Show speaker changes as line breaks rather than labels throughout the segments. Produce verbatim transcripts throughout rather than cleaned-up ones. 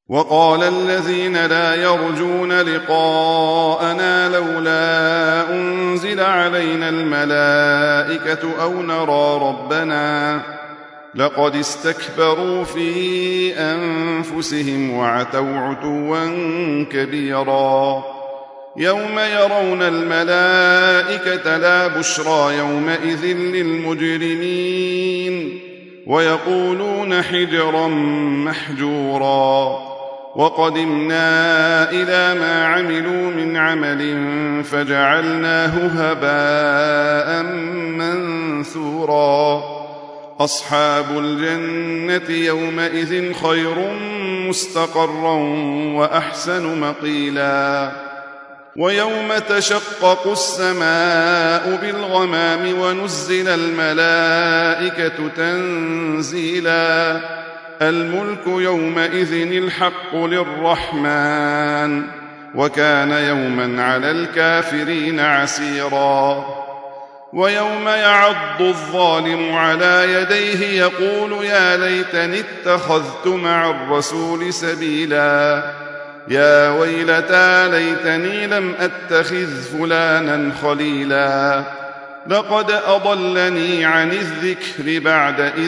وقال الذين لا يرجون لقاءنا لولا أنزل علينا الملائكة أو نرى ربنا لقد استكبروا في أنفسهم وعتوا عتوا كبيرا يوم يرون الملائكة لا بشرى يومئذ للمجرمين ويقولون حجرا محجورا وقدمنا إلى ما عملوا من عمل فجعلناه هباء منثورا أصحاب الجنة يومئذ خير مستقرا وأحسن مقيلا ويوم تشقق السماء بالغمام ونزل الملائكة تنزيلا الملك يومئذ الحق للرحمن وكان يوما على الكافرين عسيرا ويوم يعض الظالم على يديه يقول يا ليتني اتخذت مع الرسول سبيلا يا ويلتى ليتني لم أتخذ فلانا خليلا لقد أضلني عن الذكر بعد إذ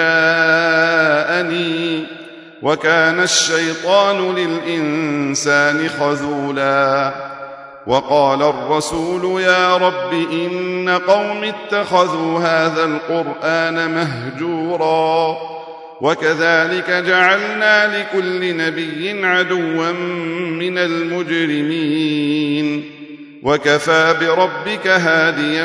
جاءني وكان الشيطان للإنسان خذولا وقال الرسول يا رب إن قوم اتخذوا هذا القرآن مهجورا وكذلك جعلنا لكل نبي عدوا من المجرمين وكفى بربك هاديا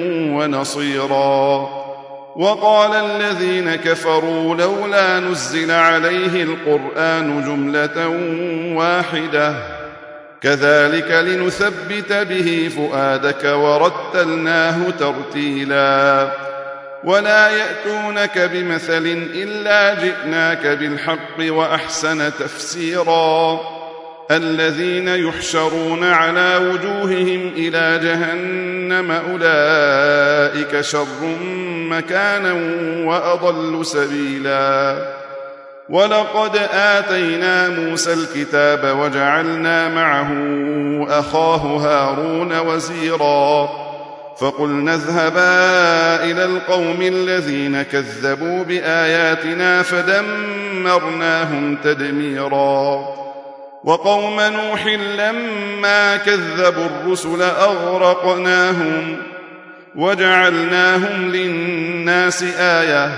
ونصيرا وقال الذين كفروا لولا نزل عليه القرآن جملة واحدة كذلك لنثبت به فؤادك ورتلناه ترتيلا ولا يأتونك بمثل إلا جئناك بالحق وأحسن تفسيرا الذين يحشرون على وجوههم إلى جهنم أولئك شر مكانا وأضل سبيلا ولقد آتينا موسى الكتاب وجعلنا معه أخاه هارون وزيرا فقلنا اذهبا إلى القوم الذين كذبوا بآياتنا فدمرناهم تدميرا وقوم نوح لما كذبوا الرسل أغرقناهم وجعلناهم للناس آية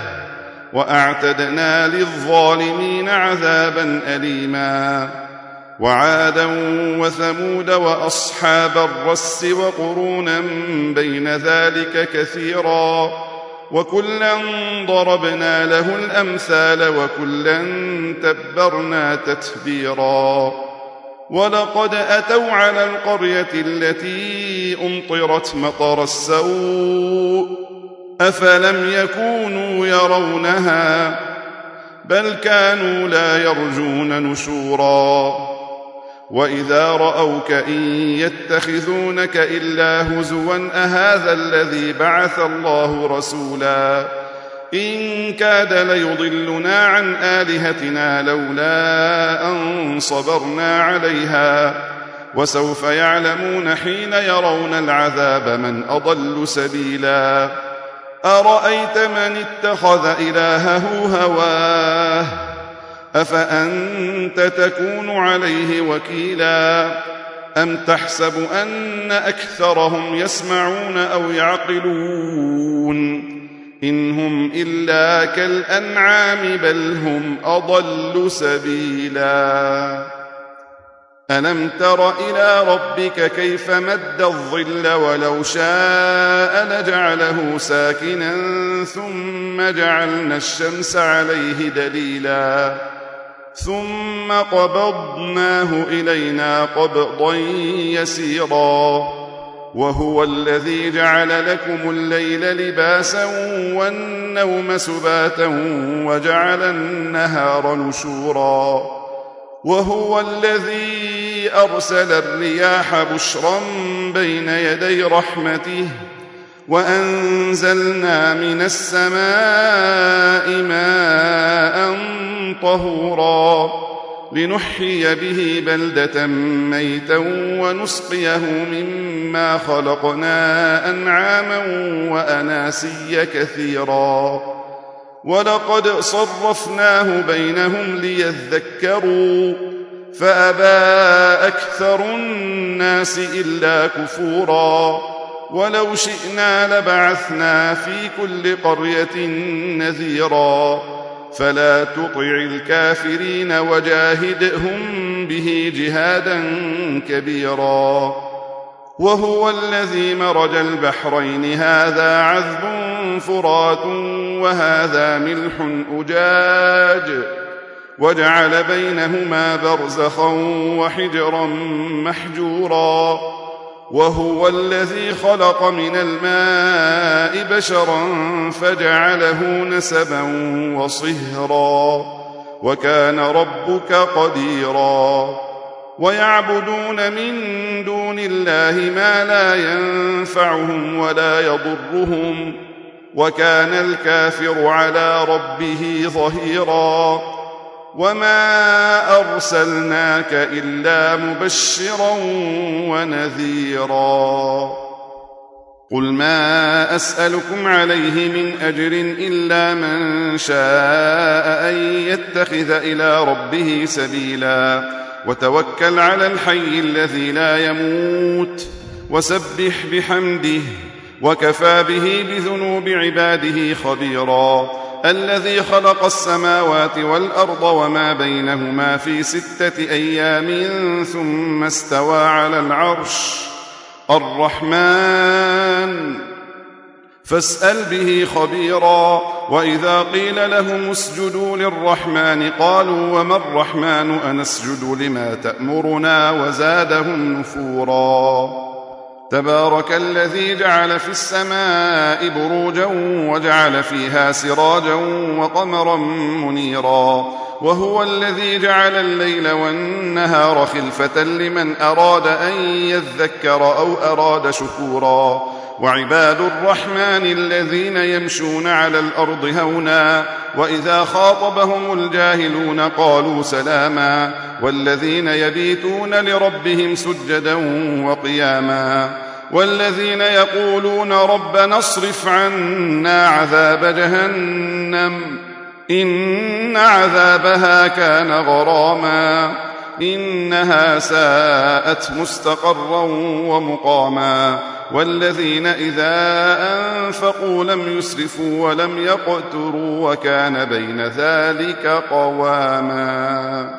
وأعتدنا للظالمين عذابا أليما وعادا وثمود وأصحاب الرس وقرونا بين ذلك كثيرا وكلا ضربنا له الأمثال وكلا تبرنا تتبيرا ولقد أتوا على القرية التي أمطرت مطر السوء أفلم يكونوا يرونها بل كانوا لا يرجون نشورا وإذا رأوك إن يتخذونك إلا هزوا أهذا الذي بعث الله رسولا إن كاد ليضلنا عن آلهتنا لولا أن صبرنا عليها وسوف يعلمون حين يرون العذاب من أضل سبيلا أرأيت من اتخذ إلهه هواه أفأنت تكون عليه وكيلا أم تحسب أن أكثرهم يسمعون أو يعقلون إن هم إلا كالأنعام بل هم أضل سبيلا ألم تر إلى ربك كيف مد الظل ولو شاء لجعله ساكنا ثم جعلنا الشمس عليه دليلا ثم قبضناه إلينا قبضا يسيرا وهو الذي جعل لكم الليل لباسا والنوم سباتا وجعل النهار نشورا وهو الذي أرسل الرياح بشرا بين يدي رحمته وأنزلنا من السماء ماء طهورا لنحيي به بلدة ميتا ونسقيه مما خلقنا أنعاما وأناسيا كثيرا ولقد صرفناه بينهم ليذكروا فأبى أكثر الناس إلا كفورا ولو شئنا لبعثنا في كل قرية نذيرا فلا تطع الكافرين وجاهدهم به جهادا كبيرا وهو الذي مرج البحرين هذا عذب فرات وهذا ملح أجاج وجعل بينهما برزخا وحجرا محجورا وهو الذي خلق من الماء بشرا فجعله نسبا وصهرا وكان ربك قديرا ويعبدون من دون الله ما لا ينفعهم ولا يضرهم وكان الكافر على ربه ظهيرا وما أرسلناك إلا مبشرا ونذيرا قل ما أسألكم عليه من أجر إلا من شاء أن يتخذ إلى ربه سبيلا وتوكل على الحي الذي لا يموت وسبح بحمده وكفى به بذنوب عباده خبيرا الذي خلق السماوات والأرض وما بينهما في ستة أيام ثم استوى على العرش الرحمن فاسأل به خبيرا وإذا قيل لهم اسجدوا للرحمن قالوا وما الرحمن أنسجد لما تأمرنا وزادهم نفورا تبارك الذي جعل في السماء بروجا وجعل فيها سراجا وقمرا منيرا وهو الذي جعل الليل والنهار خلفة لمن أراد أن يذكر أو أراد شكورا وعباد الرحمن الذين يمشون على الأرض هونا وإذا خاطبهم الجاهلون قالوا سلاما والذين يبيتون لربهم سجدا وقياما والذين يقولون ربنا اصرف عنا عذاب جهنم إن عذابها كان غراما إنها ساءت مستقرا ومقاما والذين إذا أنفقوا لم يسرفوا ولم يقتروا وكان بين ذلك قواما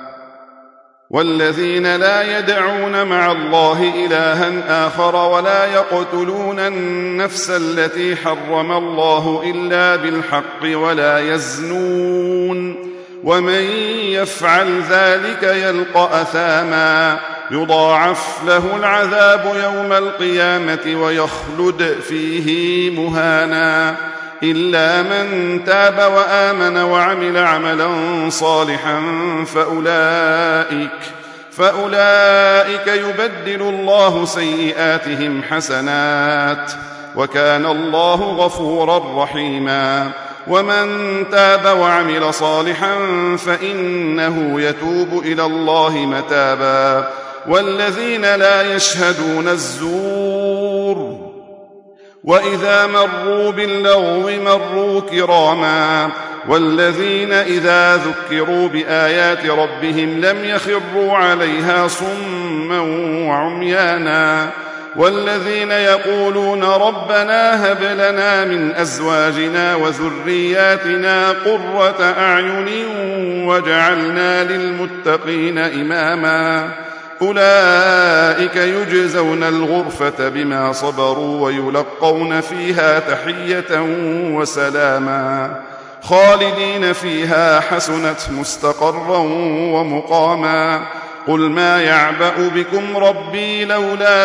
والذين لا يدعون مع الله إلها آخر ولا يقتلون النفس التي حرم الله إلا بالحق ولا يزنون ومن يفعل ذلك يلقى أثاما يضاعف له العذاب يوم القيامة ويخلد فيه مهانا إلا من تاب وآمن وعمل عملا صالحا فأولئك فأولئك يبدل الله سيئاتهم حسنات وكان الله غفورا رحيما ومن تاب وعمل صالحا فإنه يتوب إلى الله متابا والذين لا يشهدون الزور وإذا مروا باللغو مروا كراما والذين إذا ذكروا بآيات ربهم لم يخروا عليها صما وعميانا والذين يقولون ربنا هب لنا من أزواجنا وذرياتنا قرة أعين واجعلنا للمتقين إماما أولئك يجزون الغرفة بما صبروا ويلقون فيها تحية وسلاما خالدين فيها حسنت مستقرا ومقاما قل ما يعبأ بكم ربي لولا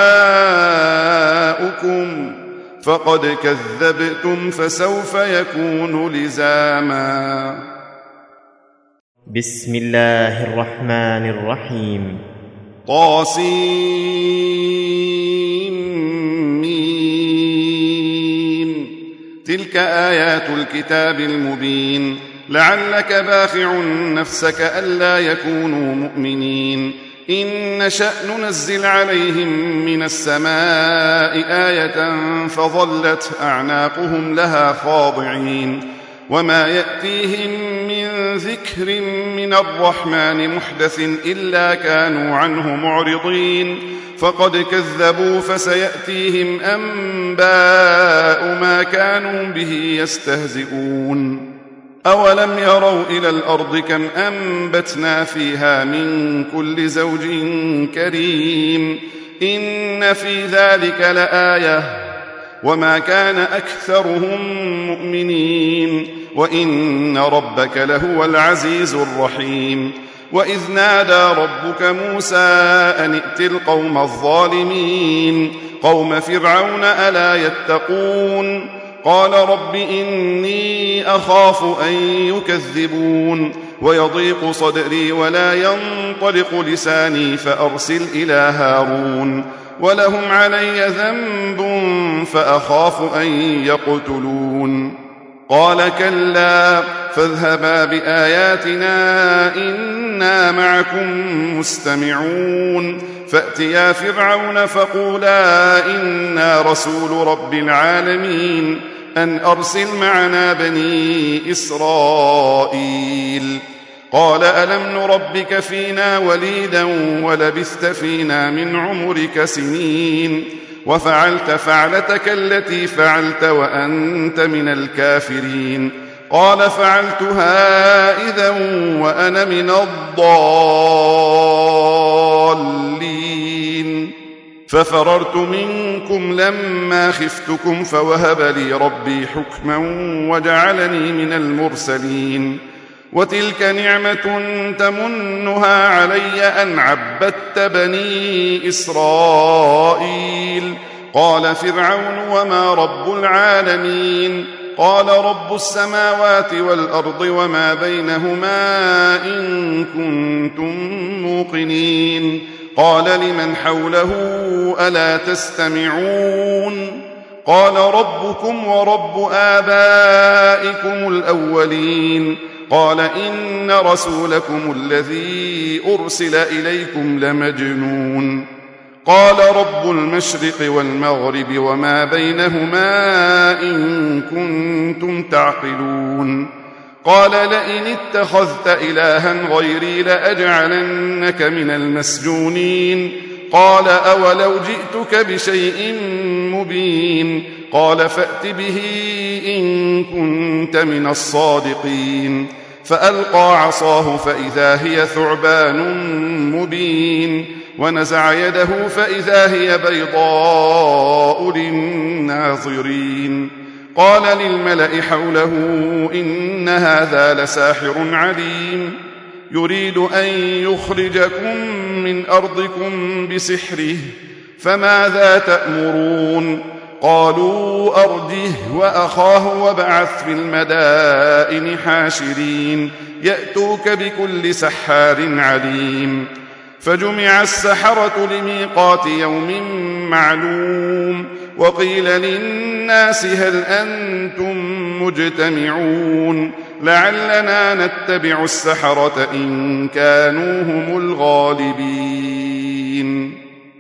دعاؤكم فقد كذبتم فسوف يكون لزاما
بسم الله الرحمن الرحيم
طاسيم تلك آيات الكتاب المبين لعلك باخع نفسك ألا يكونوا مؤمنين إن نشأ ننزل عليهم من السماء آية فظلت أعناقهم لها خاضعين وما يأتيهم من ذكر من الرحمن محدث إلا كانوا عنه معرضين فقد كذبوا فسيأتيهم أنباء ما كانوا به يستهزئون أولم يروا إلى الأرض كم أنبتنا فيها من كل زوج كريم إن في ذلك لآية وما كان أكثرهم مؤمنين وإن ربك لهو العزيز الرحيم وإذ نادى ربك موسى أن ائت القوم الظالمين قوم فرعون ألا يتقون قال رب إني أخاف أن يكذبون ويضيق صدري ولا ينطلق لساني فأرسل إلى هارون ولهم علي ذنب فأخاف أن يقتلون قال كلا فاذهبا بآياتنا إنا معكم مستمعون فأتيا فرعون فقولا إنا رسول رب العالمين أن أرسل معنا بني إسرائيل قال ألم نربك فينا وليدا ولبثت فينا من عمرك سنين وفعلت فعلتك التي فعلت وأنت من الكافرين قال فعلتها إذا وأنا من الضالين ففررت منكم لما خفتكم فوهب لي ربي حكما وجعلني من المرسلين وتلك نعمة تمنها علي أن عبدت بني إسرائيل قال فرعون وما رب العالمين قال رب السماوات والأرض وما بينهما إن كنتم موقنين قال لمن حوله ألا تستمعون قال ربكم ورب آبائكم الأولين قال إن رسولكم الذي أرسل إليكم لمجنون قال رب المشرق والمغرب وما بينهما إن كنتم تعقلون قال لئن اتخذت إلها غيري لأجعلنك من المسجونين قال أولو جئتك بشيء مبين قال فأت به إن كنت من الصادقين فألقى عصاه فإذا هي ثعبان مبين ونزع يده فإذا هي بيضاء للناظرين قال للملأ حوله إن هذا لساحر عليم يريد أن يخرجكم من أرضكم بسحره فماذا تأمرون قالوا أرجه وأخاه وابعث في المدائن حاشرين يأتوك بكل سحار عليم فجمع السحرة لميقات يوم معلوم وقيل للناس هل أنتم مجتمعون لعلنا نتبع السحرة إن كانوا هم الغالبين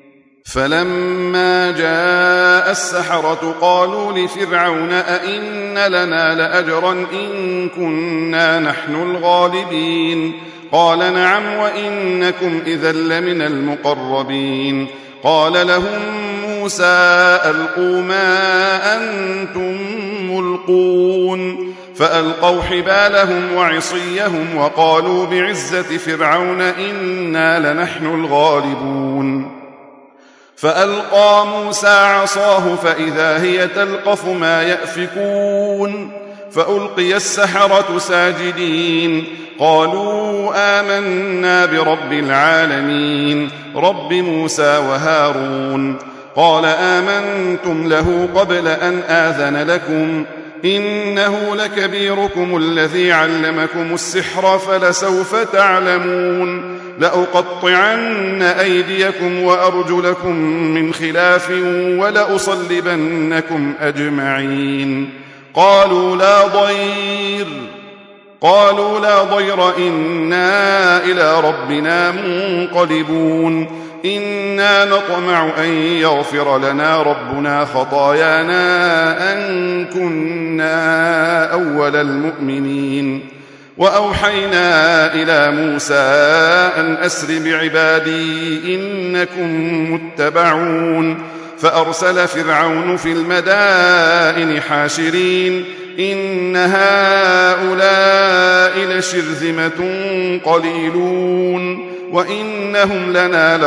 فلما جاء السحرة قالوا لفرعون أئن لنا لأجرا إن كنا نحن الغالبين قال نعم وإنكم إذا لمن المقربين قال لهم موسى ألقوا ما أنتم ملقون فألقوا حبالهم وعصيهم وقالوا بعزة فرعون إنا لنحن الغالبون فألقى موسى عصاه فإذا هي تلقف ما يأفكون فألقي السحرة ساجدين قالوا آمنا برب العالمين رب موسى وهارون قال آمنتم له قبل أن آذن لكم إنه لكبيركم الذي علمكم السحر فلسوف تعلمون لأقطعن أيديكم وأرجلكم من خلاف ولأصلبنكم أجمعين قالوا لا ضير قالوا لا ضير إنا إلى ربنا منقلبون إنا نطمع أن يغفر لنا ربنا خطايانا أن كنا أول المؤمنين وأوحينا إلى موسى أن أسر بعبادي إنكم متبعون فأرسل فرعون في المدائن حاشرين إن هؤلاء لشرذمة قليلون وإنهم لنا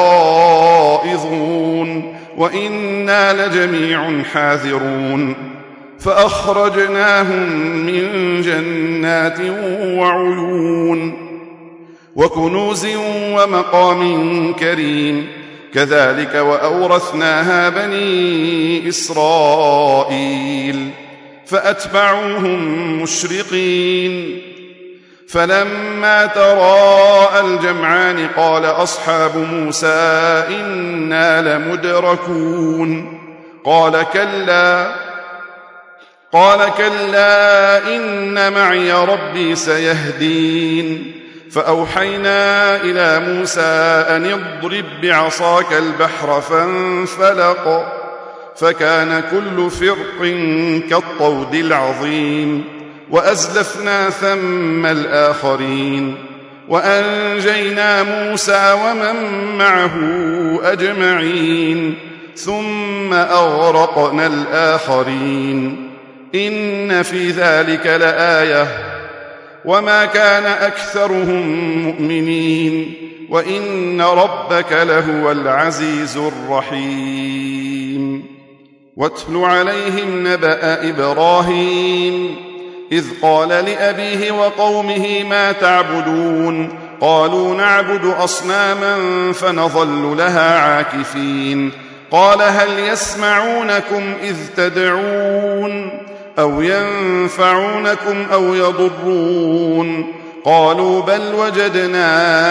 لغائظون وإنا لجميع حاذرون فأخرجناهم من جنات وعيون وكنوز ومقام كريم كذلك وأورثناها بني إسرائيل فأتبعوهم مشرقين فلما تراءى الجمعان قال أصحاب موسى إنا لمدركون قال كلا قال كلا إن معي ربي سيهدين فأوحينا إلى موسى أن اضرب بعصاك البحر فانفلق فكان كل فرق كالطود العظيم وأزلفنا ثم الآخرين وأنجينا موسى ومن معه أجمعين ثم أغرقنا الآخرين إن في ذلك لآية وما كان أكثرهم مؤمنين وإن ربك لهو العزيز الرحيم واتل عليهم نبأ إبراهيم إذ قال لأبيه وقومه ما تعبدون قالوا نعبد أصناما فنظل لها عاكفين قال هل يسمعونكم إذ تدعون أو ينفعونكم أو يضرون قالوا بل وجدنا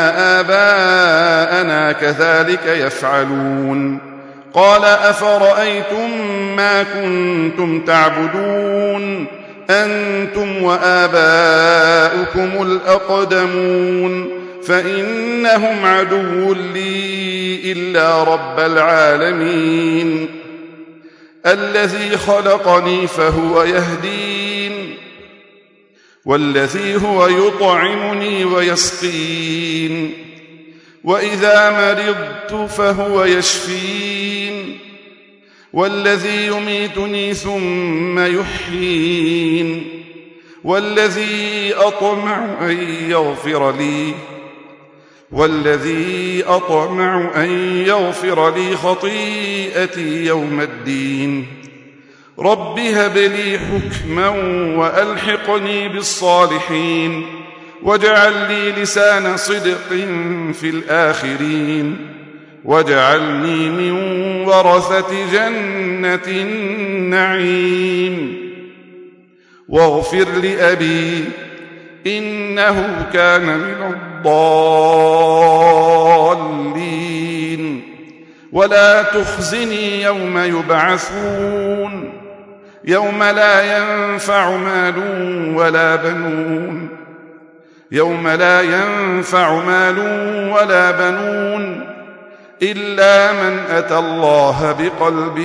آباءنا كذلك يفعلون قال أفرأيتم ما كنتم تعبدون أنتم وآباؤكم الأقدمون فإنهم عدو لي إلا رب العالمين الذي خلقني فهو يهدين والذي هو يطعمني ويسقين وإذا مرضت فهو يشفين والذي يميتني ثم يحيين والذي أطمع أن يغفر لي والذي أطمع أن يغفر لي خطيئتي يوم الدين رب هب لي حكما وألحقني بالصالحين واجعل لي لسان صدق في الآخرين واجعلني من ورثة جنة النعيم واغفر لأبي إنه كان من الضالين ولا تخزني يوم يبعثون يوم لا ينفع مال ولا بنون يوم لا ينفع مال ولا بنون إلا من أتى الله بقلب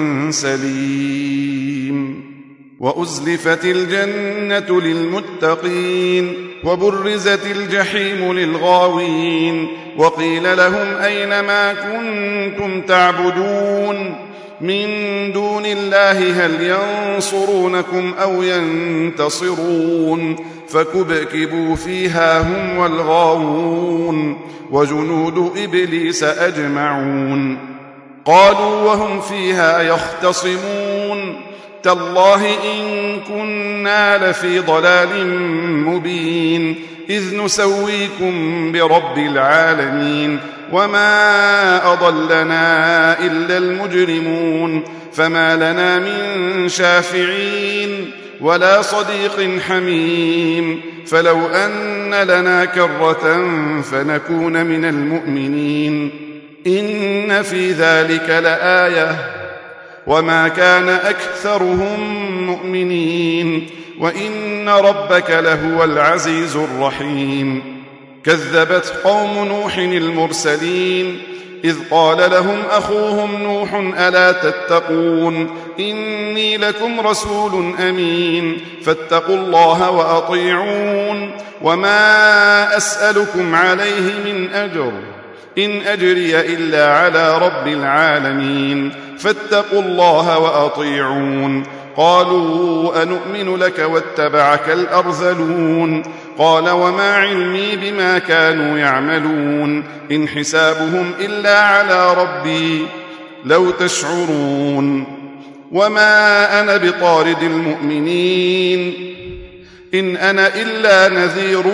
سليم وأزلفت الجنة للمتقين وبرزت الجحيم للغاوين وقيل لهم أين ما كنتم تعبدون من دون الله هل ينصرونكم أو ينتصرون فكبكبوا فيها هم والغاوون وجنود إبليس أجمعون قالوا وهم فيها يختصمون تالله إن كنا لفي ضلال مبين إذ نسويكم برب العالمين وما أضلنا إلا المجرمون فما لنا من شافعين ولا صديق حميم فلو أن لنا كرة فنكون من المؤمنين إن في ذلك لآية وما كان أكثرهم مؤمنين وإن ربك لهو العزيز الرحيم. كذبت قوم نوح المرسلين إذ قال لهم أخوهم نوح ألا تتقون إني لكم رسول أمين فاتقوا الله وأطيعون وما أسألكم عليه من أجر إن أجري إلا على رب العالمين فاتقوا الله وأطيعون. قالوا أنؤمن لك واتبعك الأرذلون قال وما علمي بما كانوا يعملون إن حسابهم إلا على ربي لو تشعرون. وما أنا بطارد المؤمنين إن أنا إلا نذير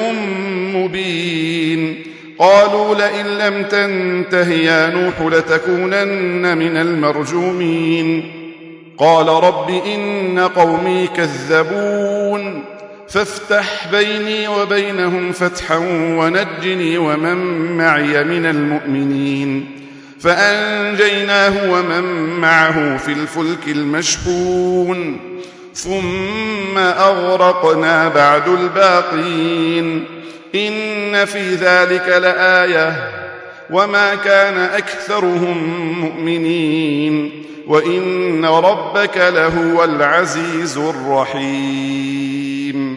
مبين. قالوا لئن لم تنته يا نوح لتكونن من المرجومين. قال رب إن قومي كذبون فافتح بيني وبينهم فتحا ونجني ومن معي من المؤمنين. فأنجيناه ومن معه في الفلك المشحون ثم أغرقنا بعد الباقين. إن في ذلك لآية وما كان أكثرهم مؤمنين وإن ربك لهو العزيز الرحيم.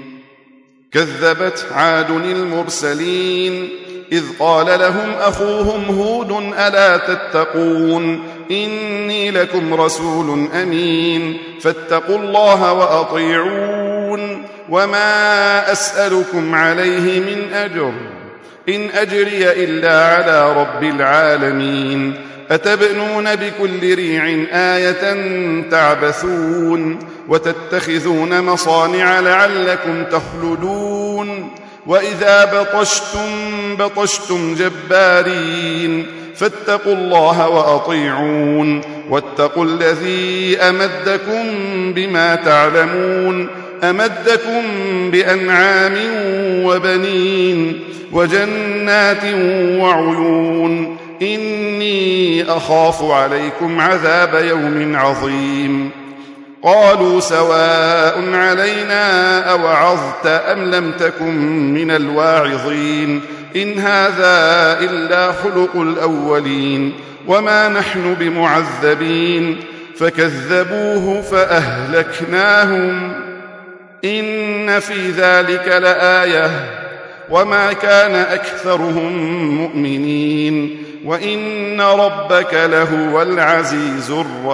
كذبت عاد المرسلين إذ قال لهم أخوهم هود ألا تتقون إني لكم رسول أمين فاتقوا الله وأطيعون وما أسألكم عليه من أجر إن أجري إلا على رب العالمين. أتبنون بكل ريع آية تعبثون وتتخذون مصانع لعلكم تخلدون وإذا بطشتم بطشتم جبارين فاتقوا الله وأطيعون واتقوا الذي أمدكم بما تعلمون أمدكم بأنعام وبنين وجنات وعيون إني أخاف عليكم عذاب يوم عظيم. قالوا سواء علينا أوعظت أم لم تكن من الواعظين إن هذا إلا خلق الأولين وما نحن بمعذبين. فكذبوه فأهلكناهم إن في ذلك لآية وما كان أكثرهم مؤمنين وإن ربك لهو العزيز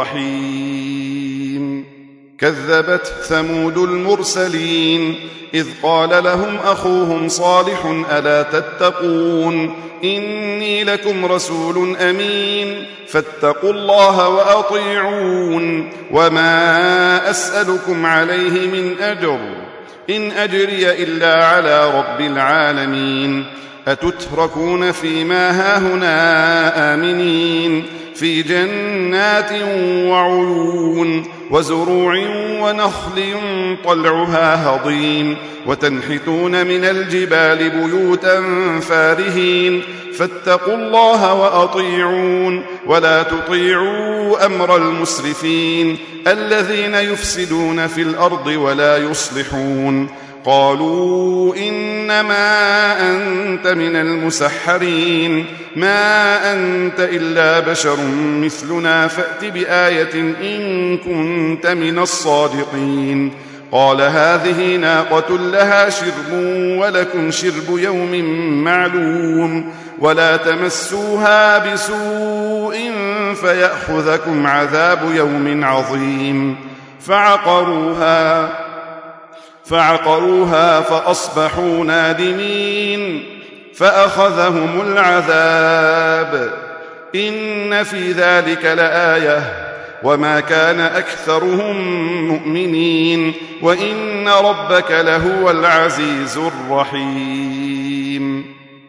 الرحيم. كذبت ثمود المرسلين إذ قال لهم أخوهم صالح ألا تتقون إني لكم رسول أمين فاتقوا الله وأطيعون وما أسألكم عليه من أجر إن أجري إلا على رب العالمين. أتتركون فيما هاهنا آمنين في جنات وعيون وزروع ونخل طلعها هضيم وتنحتون من الجبال بيوتا فارهين فاتقوا الله وأطيعون ولا تطيعوا أمر المسرفين الذين يفسدون في الأرض ولا يصلحون. قالوا إنما أنت من المسحرين ما أنت إلا بشر مثلنا فأت بآية إن كنت من الصادقين. قال هذه ناقة لها شرب ولكم شرب يوم معلوم ولا تمسوها بسوء فيأخذكم عذاب يوم عظيم. فعقروها فعقروها فأصبحوا نادمين فأخذهم العذاب إن في ذلك لآية وما كان أكثرهم مؤمنين وإن ربك لهو العزيز الرحيم.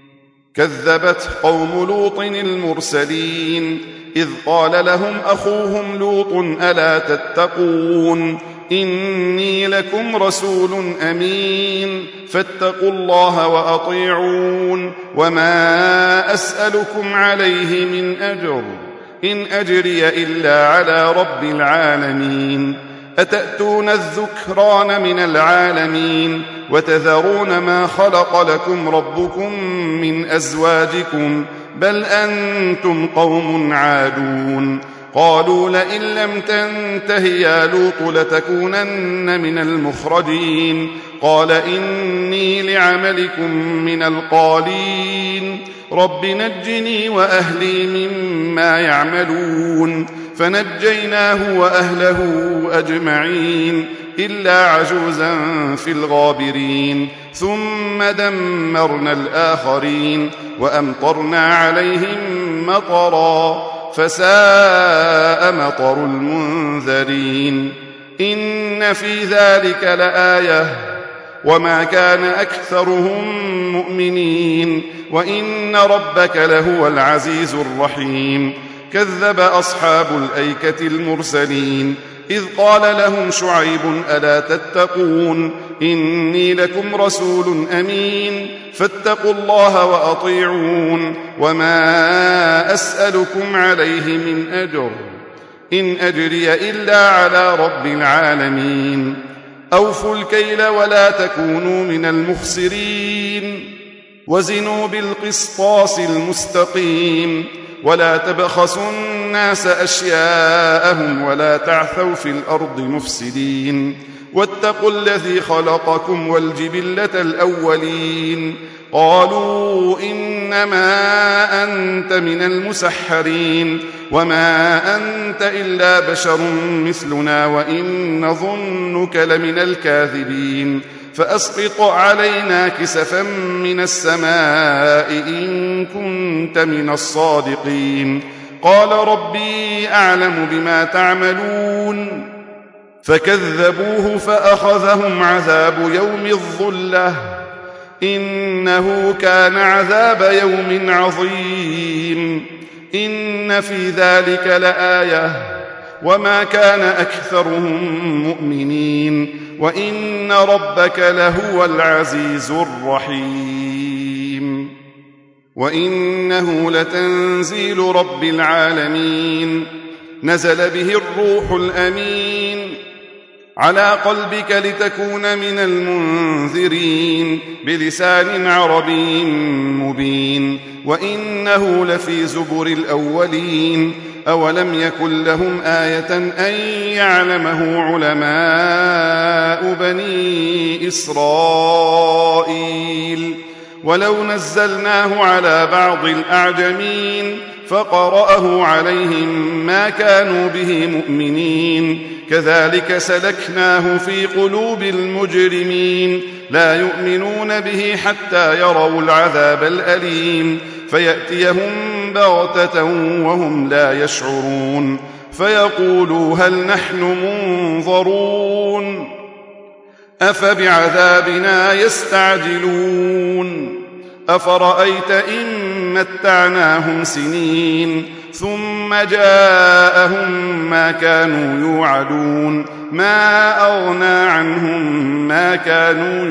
كذبت قوم لوط المرسلين إذ قال لهم أخوهم لوط ألا تتقون إني لكم رسول أمين فاتقوا الله وأطيعون وما أسألكم عليه من أجر إن أجري إلا على رب العالمين. أتأتون الذكران من العالمين وتذرون ما خلق لكم ربكم من أزواجكم بل أنتم قوم عادون قالوا لئن لم تنته يا لوط لتكونن من المخرجين قال إني لعملكم من القالين رب نجني وأهلي مما يعملون فنجيناه وأهله أجمعين إلا عجوزا في الغابرين ثم دمرنا الآخرين وأمطرنا عليهم مطرا فساء مطر المنذرين إن في ذلك لآية وما كان أكثرهم مؤمنين وإن ربك لهو العزيز الرحيم كذب أصحاب الأيكة المرسلين إذ قال لهم شعيب ألا تتقون إني لكم رسول أمين فاتقوا الله وأطيعون وما أسألكم عليه من أجر إن أجري إلا على رب العالمين أوفوا الكيل ولا تكونوا من المخسرين وزنوا بالقسطاس المستقيم ولا تبخسوا الناس أشياءهم ولا تعثوا في الأرض مفسدين واتقوا الذي خلقكم والجبلة الأولين قالوا إنما أنت من المسحرين وما أنت إلا بشر مثلنا وإن نظنك لمن الكاذبين فأسقط علينا كسفا من السماء إن كنت من الصادقين قال ربي أعلم بما تعملون فكذبوه فأخذهم عذاب يوم الظلة إنه كان عذاب يوم عظيم إن في ذلك لآية وما كان أكثرهم مؤمنين وإن ربك لهو العزيز الرحيم وإنه لتنزيل رب العالمين نزل به الروح الأمين على قلبك لتكون من المنذرين بلسان عربي مبين وإنه لفي زبر الأولين أولم يكن لهم آية أن يعلمه علماء بني إسرائيل ولو نزلناه على بعض الأعجمين فقرأه عليهم ما كانوا به مؤمنين كذلك سلكناه في قلوب المجرمين لا يؤمنون به حتى يروا العذاب الأليم فيأتيهم بغتة وهم لا يشعرون فيقولوا هل نحن منظرون أفبعذابنا يستعجلون أفرأيت إن متعناهم سنين ثم جاءهم ما كانوا يوعدون ما أغنى عنهم ما كانوا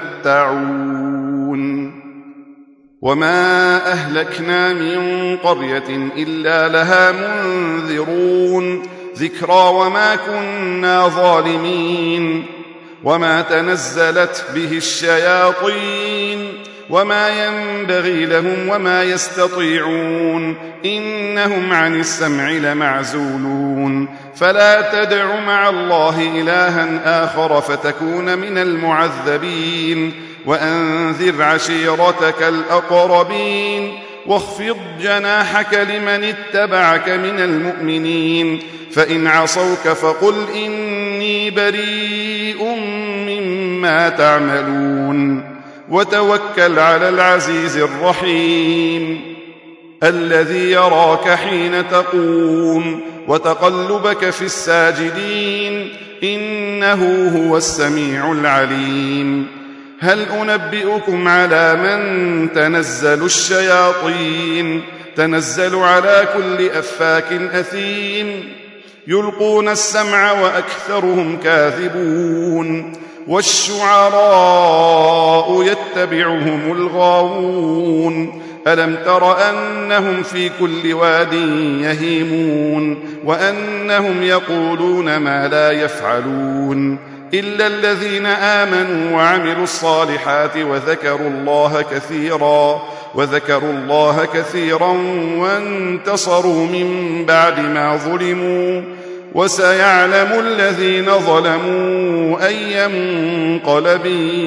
يمتعون وما أهلكنا من قرية إلا لها منذرون ذكرى وما كنا ظالمين وما تنزلت به الشياطين وما ينبغي لهم وما يستطيعون إنهم عن السمع لمعزولون فلا تدع مع الله إلها آخر فتكون من المعذبين وأنذر عشيرتك الأقربين واخفض جناحك لمن اتبعك من المؤمنين فإن عصوك فقل إني بريء مما تعملون وتوكل على العزيز الرحيم الذي يراك حين تقوم وتقلبك في الساجدين إنه هو السميع العليم هل أنبئكم على من تنزل الشياطين تنزل على كل أفاك أثيم يلقون السمع وأكثرهم كاذبون والشعراء يتبعهم الغاوون ألم تر أنهم في كل واد يهيمون وأنهم يقولون ما لا يفعلون إلا الذين آمنوا وعملوا الصالحات وذكروا الله كثيرا وذكروا الله كثيرا وانتصروا من بعد ما ظلموا وسيعلم الذين ظلموا أي منقلب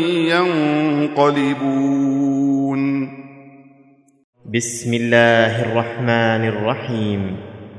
ينقلبون.
بسم الله الرحمن الرحيم.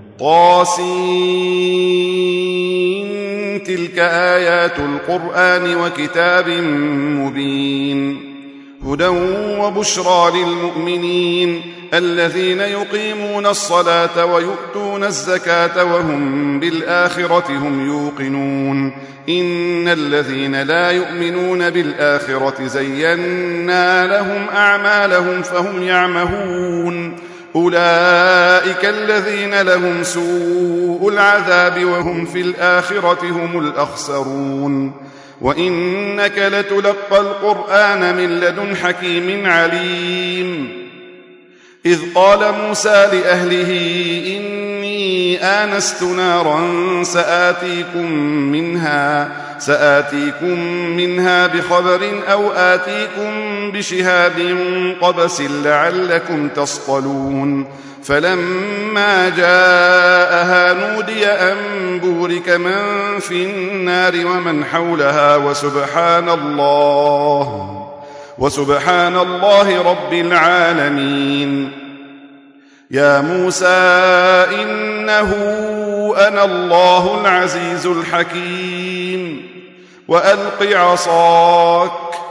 طاسين تلك آيات القرآن وكتاب مبين هدى وبشرى للمؤمنين الذين يقيمون الصلاة ويؤتون الزكاة وهم بالآخرة هم يوقنون إن الذين لا يؤمنون بالآخرة زينا لهم أعمالهم فهم يعمهون أولئك الذين لهم سوء العذاب وهم في الآخرة هم الأخسرون وإنك لتلقى القرآن من لدن حكيم عليم إذ قال موسى لأهله إني آنست نارا سآتيكم منها سآتيكم منها بخبر أو آتيكم بشهاب قبس لعلكم تصطلون فلما جاءها نودي أن بورك من في النار ومن حولها وسبحان الله وسبحان الله رب العالمين. يا موسى إنه أنا الله العزيز الحكيم وألق عصاك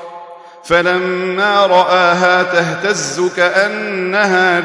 فلما رآها تهتز كأنها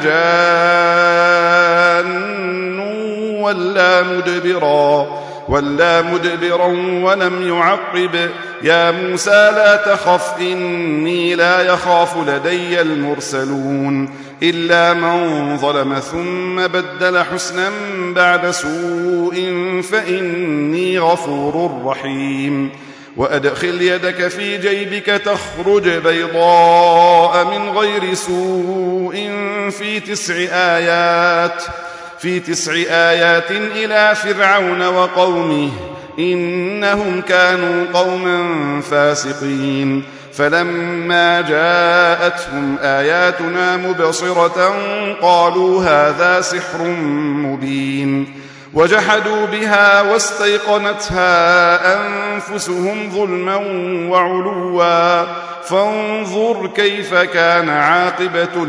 جان ولا مدبرا ولا مدبرا ولم يعقب يا موسى لا تخف إني لا يخاف لدي المرسلون إلا من ظلم ثم بدل حسنا بعد سوء فإني غفور رحيم. وأدخل يدك في جيبك تخرج بيضاء من غير سوء في تسع آيات في تسع آيات إلى فرعون وقومه إنهم كانوا قوما فاسقين فلما جاءتهم آياتنا مبصرة قالوا هذا سحر مبين وجحدوا بها واستيقنتها أنفسهم ظلما وعلوا فانظر كيف كان عاقبة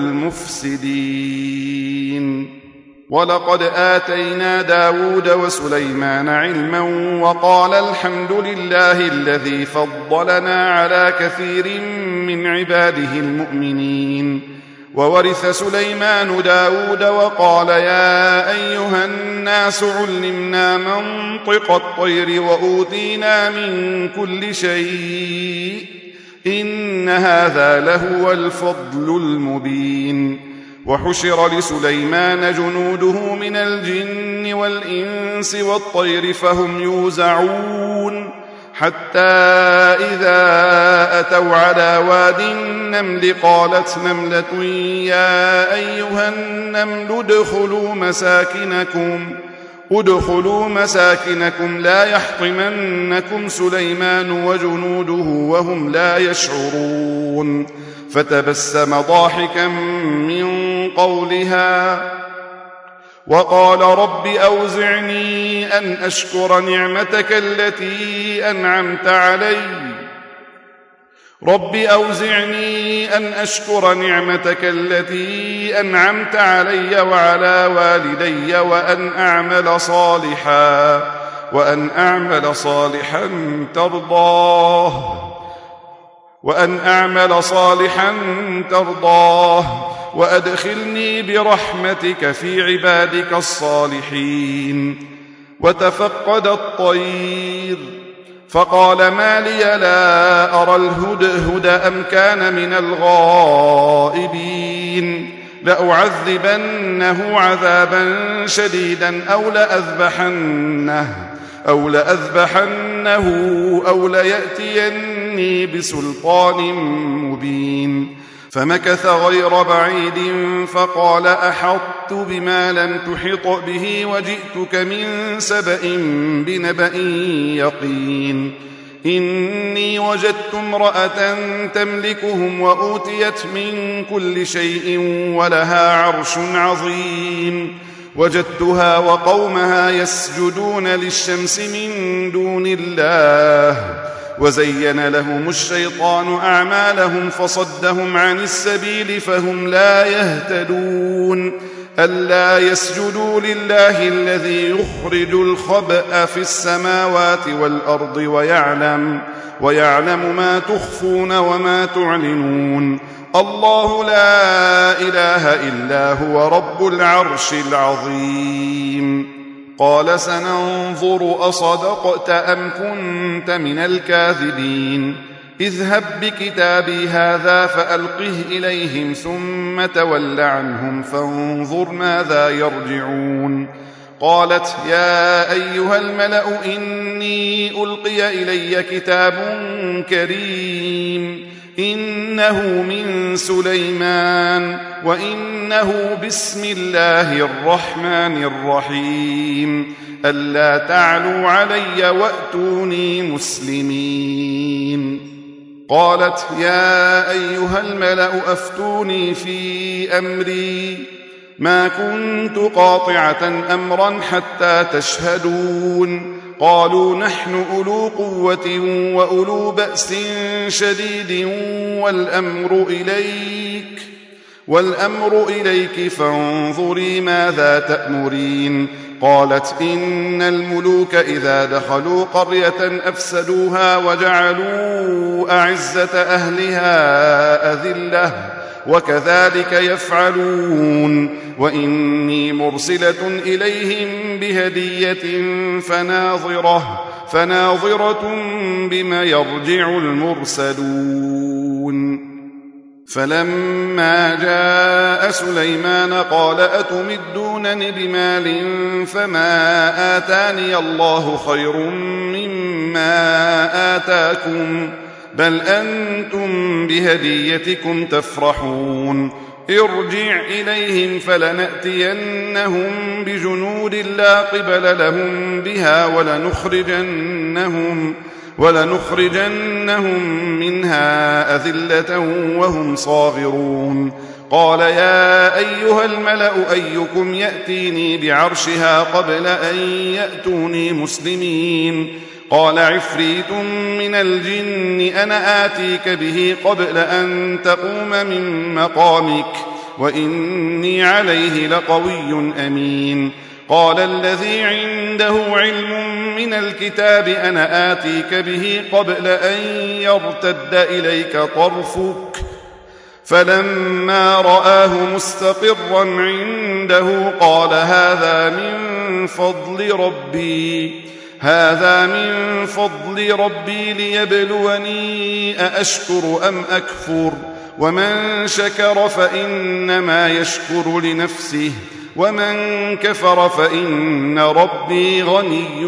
المفسدين. ولقد آتينا داود وسليمان علما وقال الحمد لله الذي فضلنا على كثير من عباده المؤمنين. وورث سليمان داود وقال يا أيها الناس علمنا منطق الطير وأوتينا من كل شيء إن هذا لهو الفضل المبين. وحشر لسليمان جنوده من الجن والإنس والطير فهم يوزعون حتى إذا أتوا على واد النمل قالت نملة يا أيها النمل ادخلوا مساكنكم ادخلوا مساكنكم لا يحطمنكم سليمان وجنوده وهم لا يشعرون فتبسم ضاحكا من قولها وقال رب أوزعني أن أشكر نعمتك التي أنعمت علي رب أوزعني أن أشكر نعمتك التي أنعمت علي وعلى والدي وأن أعمل صالحا وأن أعمل صالحا ترضاه وأن أعمل صالحا ترضاه وأدخلني برحمتك في عبادك الصالحين. وتفقد الطير فقال ما لي لا أرى الهدهد أم كان من الغائبين لأعذبنه عذابا شديدا أو لأذبحنه أو لأذبحنه أو ليأتيني بسلطان مبين. فمكث غير بعيد فقال أحطت بما لم تحط به وجئتك من سبأ بنبأ يقين إني وجدت امرأة تملكهم وأوتيت من كل شيء ولها عرش عظيم وجدتها وقومها يسجدون للشمس من دون الله وزين لهم الشيطان أعمالهم فصدهم عن السبيل فهم لا يهتدون ألا يسجدوا لله الذي يخرج الخبأ في السماوات والأرض ويعلم, ويعلم ما تخفون وما تعلنون الله لا إله إلا هو رب العرش العظيم قال سننظر أصدقت أم كنت من الكاذبين اذهب بكتابي هذا فألقه إليهم ثم تول عنهم فانظر ماذا يرجعون قالت يا أيها الملأ إني ألقي إلي كتاب كريم إنه من سليمان وإنه بسم الله الرحمن الرحيم ألا تعلوا علي وأتوني مسلمين قالت يا أيها الملأ أفتوني في أمري ما كنت قاطعة أمرا حتى تشهدون قالوا نحن أولو قوة وأولو بأس شديد والأمر إليك والأمر إليك فانظري ماذا تأمرين قالت إن الملوك إذا دخلوا قرية أفسدوها وجعلوا أعزة أهلها أذلة وكذلك يفعلون وإني مرسلة إليهم بهدية فناظرة, فناظرة بما يرجع المرسلون فلما جاء سليمان قال أتمدونني بمال فما آتاني الله خير مما آتاكم بل أنتم بهديتكم تفرحون ارجع إليهم فلنأتينهم بجنود لا قبل لهم بها ولنخرجنهم, ولنخرجنهم منها أذلة وهم صاغرون قال يا أيها الملأ أيكم يأتيني بعرشها قبل أن يأتوني مسلمين قال عفريت من الجن أنا آتيك به قبل أن تقوم من مقامك وإني عليه لقوي أمين قال الذي عنده علم من الكتاب أنا آتيك به قبل أن يرتد إليك طرفك فلما رآه مستقرا عنده قال هذا من فضل ربي هذا من فضل ربي ليبلوني أأشكر أم أكفر ومن شكر فإنما يشكر لنفسه ومن كفر فإن ربي غني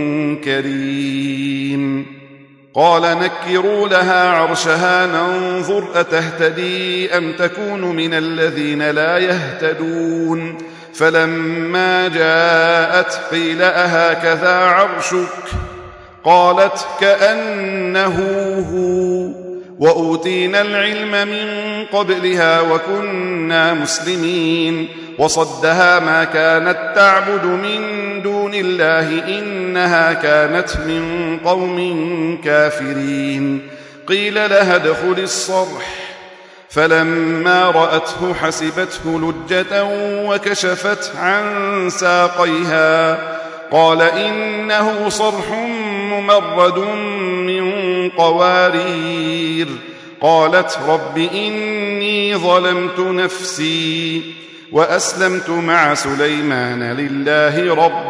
كريم قال نكروا لها عرشها ننظر أتهتدي أم تكون من الذين لا يهتدون فلما جاءت قيل أهكذا عرشك قالت كأنه هو وأوتينا العلم من قبلها وكنا مسلمين وصدها ما كانت تعبد من دون الله إنها كانت من قوم كافرين قيل لها ادخل الصرح فلما رأته حسبته لجة وكشفت عن ساقيها قال إنه صرح ممرد من قوارير قالت رب إني ظلمت نفسي وأسلمت مع سليمان لله رب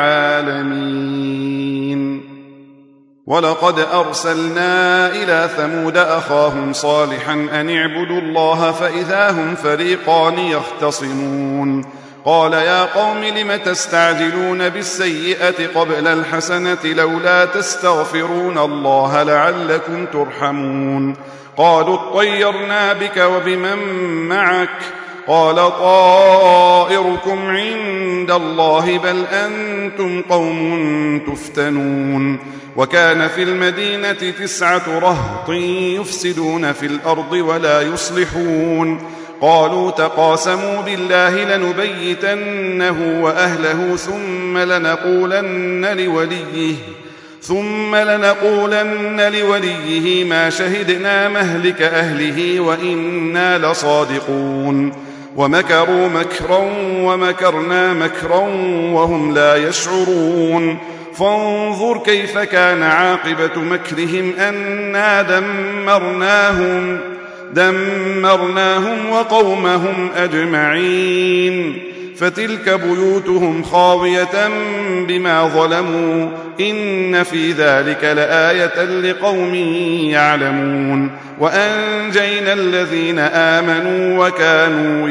العالمين ولقد أرسلنا إلى ثمود أخاهم صالحا أن اعبدوا الله فإذا هم فريقان يختصمون قال يا قوم لم تستعجلون بالسيئة قبل الحسنة لولا تستغفرون الله لعلكم ترحمون قالوا اطيرنا بك وبمن معك قال طائركم عند الله بل أنتم قوم تفتنون وكان في المدينة تسعة رهط يفسدون في الأرض ولا يصلحون قالوا تقاسموا بالله لنبيتنه وأهله ثم لنقولن لوليه ثم لنقولن لوليه ما شهدنا مهلك أهله وإنا لصادقون ومكروا مكرا ومكرنا مكرا وهم لا يشعرون فانظر كيف كان عاقبة مكرهم أنا دمرناهم دمرناهم وقومهم أجمعين فتلك بيوتهم خاوية بما ظلموا إن في ذلك لآية لقوم يعلمون وأنجينا الذين آمنوا وكانوا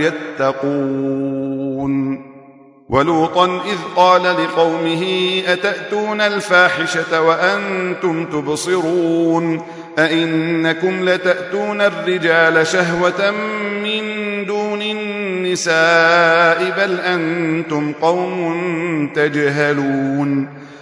يتقون ولوطا إذ قال لقومه أتأتون الفاحشة وأنتم تبصرون أئنكم لتأتون الرجال شهوة من دون النساء بل أنتم قوم تجهلون